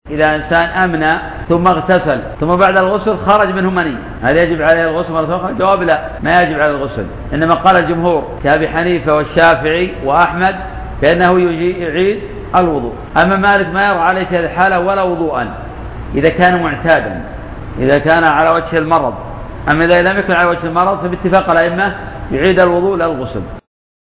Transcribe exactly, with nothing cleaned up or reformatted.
إذا إنسان أمنى ثم اغتسل ثم بعد الغسل خرج منه مني، هل يجب عليه الغسل مرة أخرى؟ الجواب لا، ما يجب عليه الغسل، إنما قال الجمهور كأبي حنيفة والشافعي وأحمد فإنه يعيد الوضوء. أما مالك ما يرى عليه هذه الحالة ولا وضوءا إذا كان معتادا، إذا كان على وجه المرض. أما إذا لم يكن على وجه المرض فباتفاق الأئمة يعيد الوضوء لا الغسل.